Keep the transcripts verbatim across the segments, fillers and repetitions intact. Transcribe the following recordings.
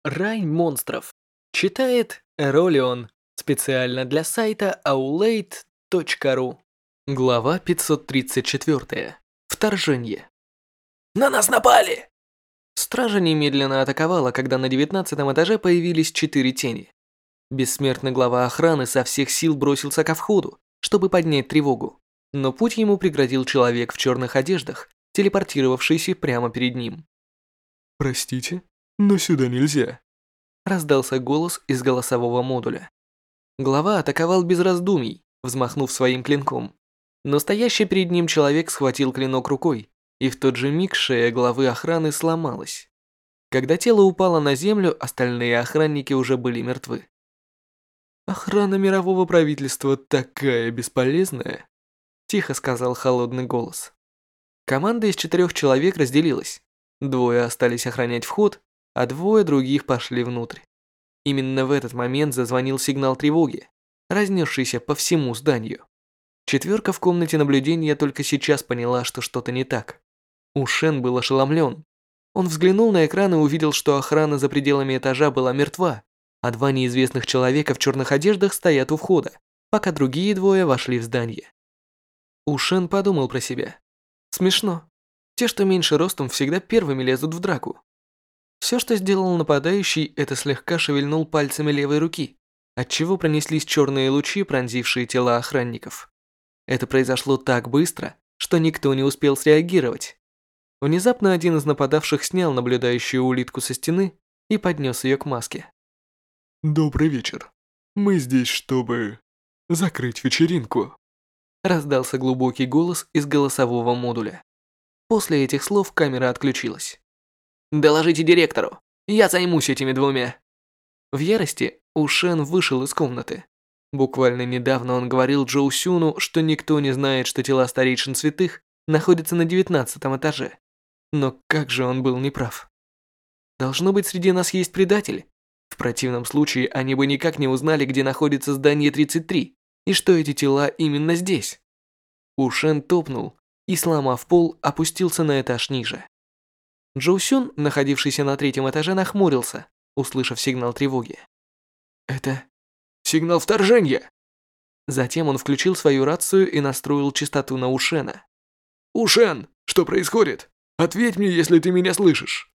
Рай монстров. Читает Эролион. Специально для сайта аулейт точка ру. Глава пятьсот тридцать четыре. Вторжение. На нас напали! Стража немедленно атаковала, когда на девятнадцатом этаже появились четыре тени. Бессмертный глава охраны со всех сил бросился ко входу, чтобы поднять тревогу, но путь ему преградил человек в черных одеждах, телепортировавшийся прямо перед ним. «Простите, но сюда нельзя», — раздался голос из голосового модуля. Глава атаковал без раздумий, взмахнув своим клинком. Но стоящий перед ним человек схватил клинок рукой, и в тот же миг шея главы охраны сломалась. Когда тело упало на землю, остальные охранники уже были мертвы. «Охрана мирового правительства такая бесполезная», — тихо сказал холодный голос. Команда из четырех человек разделилась. Двое остались охранять вход, а двое других пошли внутрь. Именно в этот момент зазвонил сигнал тревоги, разнесшийся по всему зданию. Четверка в комнате наблюдения только сейчас поняла, что что-то не так. Ушен был ошеломлен. Он взглянул на экран и увидел, что охрана за пределами этажа была мертва, а два неизвестных человека в черных одеждах стоят у входа, пока другие двое вошли в здание. Ушен подумал про себя. Смешно. Те, что меньше ростом, всегда первыми лезут в драку. Все, что сделал нападающий, это слегка шевельнул пальцами левой руки, отчего пронеслись черные лучи, пронзившие тела охранников. Это произошло так быстро, что никто не успел среагировать. Внезапно один из нападавших снял наблюдающую улитку со стены и поднес ее к маске. «Добрый вечер. Мы здесь, чтобы закрыть вечеринку», — раздался глубокий голос из голосового модуля. После этих слов камера отключилась. «Доложите директору. Я займусь этими двумя». В ярости Ушен вышел из комнаты. Буквально недавно он говорил Джоу Сюну, что никто не знает, что тела старейшин святых находятся на девятнадцатом этаже. Но как же он был неправ. Должно быть, среди нас есть предатель. В противном случае они бы никак не узнали, где находится здание тридцать три, и что эти тела именно здесь. Ушен топнул и, сломав пол, опустился на этаж ниже. Джоу Сюн, находившийся на третьем этаже, нахмурился, услышав сигнал тревоги. «Это сигнал вторжения!» Затем он включил свою рацию и настроил частоту на Ушена. «Ушен, что происходит? Ответь мне, если ты меня слышишь!»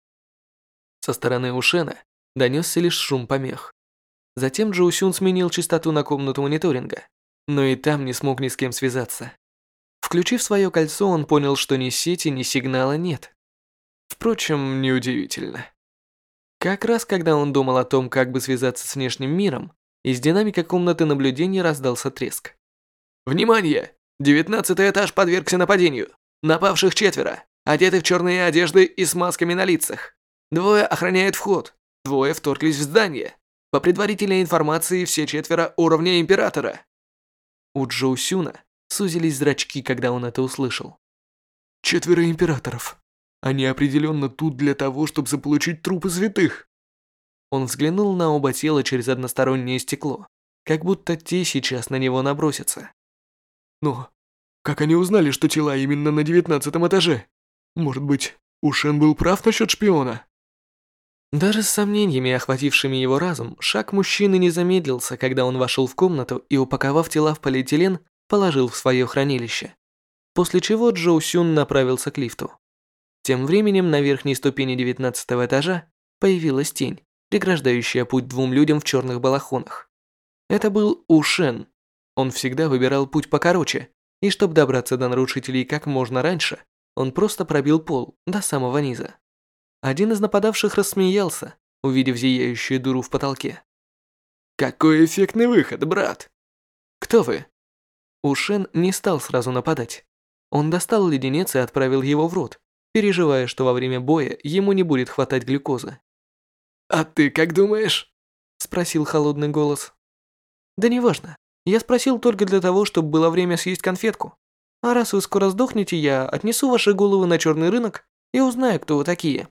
Со стороны Ушена донесся лишь шум помех. Затем Джоу Сюн сменил частоту на комнату мониторинга, но и там не смог ни с кем связаться. Включив свое кольцо, он понял, что ни сети, ни сигнала нет. Впрочем, неудивительно. Как раз когда он думал о том, как бы связаться с внешним миром, из динамика комнаты наблюдения раздался треск. «Внимание! Девятнадцатый этаж подвергся нападению. Напавших четверо, одеты в черные одежды и с масками на лицах. Двое охраняют вход, двое вторглись в здание. По предварительной информации, все четверо уровня Императора». У Джоу Сюна сузились зрачки, когда он это услышал. «Четверо императоров. Они определенно тут для того, чтобы заполучить трупы святых». Он взглянул на оба тела через одностороннее стекло, как будто те сейчас на него набросятся. «Но как они узнали, что тела именно на девятнадцатом этаже? Может быть, Ушен был прав насчет шпиона?» Даже с сомнениями, охватившими его разум, шаг мужчины не замедлился, когда он вошел в комнату и, упаковав тела в полиэтилен, положил в свое хранилище. После чего Джоу Сюн направился к лифту. Тем временем на верхней ступени девятнадцатого этажа появилась тень, преграждающая путь двум людям в черных балахонах. Это был Ушен. Он всегда выбирал путь покороче, и чтобы добраться до нарушителей как можно раньше, он просто пробил пол до самого низа. Один из нападавших рассмеялся, увидев зияющую дыру в потолке. «Какой эффектный выход, брат!» «Кто вы?» Ушен не стал сразу нападать. Он достал леденец и отправил его в рот, переживая, что во время боя ему не будет хватать глюкозы. «А ты как думаешь?» – спросил холодный голос. «Да неважно. Я спросил только для того, чтобы было время съесть конфетку. А раз вы скоро сдохнете, я отнесу ваши головы на черный рынок и узнаю, кто вы такие».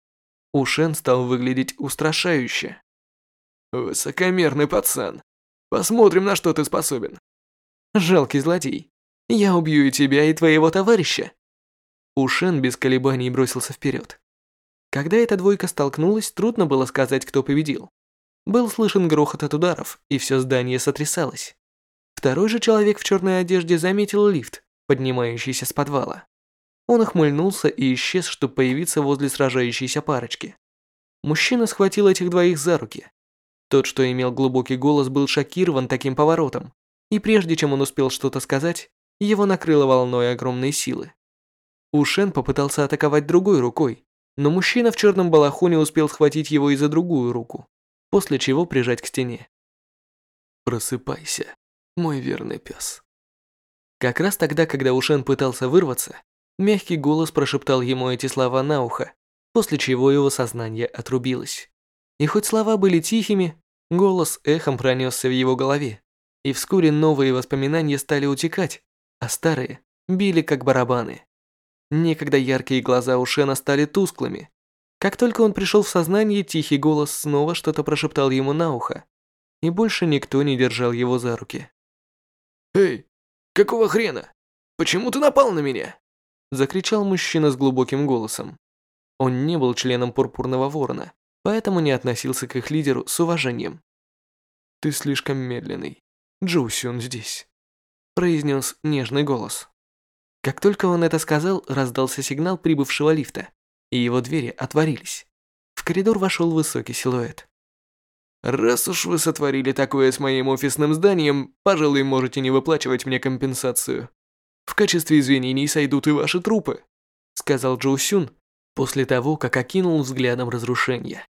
Ушен стал выглядеть устрашающе. «Высокомерный пацан. Посмотрим, на что ты способен». «Жалкий злодей. Я убью и тебя, и твоего товарища». Ушен без колебаний бросился вперед. Когда эта двойка столкнулась, трудно было сказать, кто победил. Был слышен грохот от ударов, и все здание сотрясалось. Второй же человек в черной одежде заметил лифт, поднимающийся с подвала. Он охмыльнулся и исчез, чтобы появиться возле сражающейся парочки. Мужчина схватил этих двоих за руки. Тот, что имел глубокий голос, был шокирован таким поворотом, и прежде чем он успел что-то сказать, его накрыло волной огромной силы. Ушен попытался атаковать другой рукой, но мужчина в черном балахоне успел схватить его и за другую руку, после чего прижать к стене. «Просыпайся, мой верный пес». Как раз тогда, когда Ушен пытался вырваться, мягкий голос прошептал ему эти слова на ухо, после чего его сознание отрубилось. И хоть слова были тихими, голос эхом пронесся в его голове, и вскоре новые воспоминания стали утекать, а старые били как барабаны. Некогда яркие глаза Ушена стали тусклыми. Как только он пришел в сознание, тихий голос снова что-то прошептал ему на ухо, и больше никто не держал его за руки. «Эй, какого хрена? Почему ты напал на меня?» Закричал мужчина с глубоким голосом. Он не был членом Пурпурного Ворона, поэтому не относился к их лидеру с уважением. «Ты слишком медленный. Джоу Сюн здесь», – произнес нежный голос. Как только он это сказал, раздался сигнал прибывшего лифта, и его двери отворились. В коридор вошел высокий силуэт. «Раз уж вы сотворили такое с моим офисным зданием, пожалуй, можете не выплачивать мне компенсацию. В качестве извинений сойдут и ваши трупы», – сказал Джоу Сюн после того, как окинул взглядом разрушения.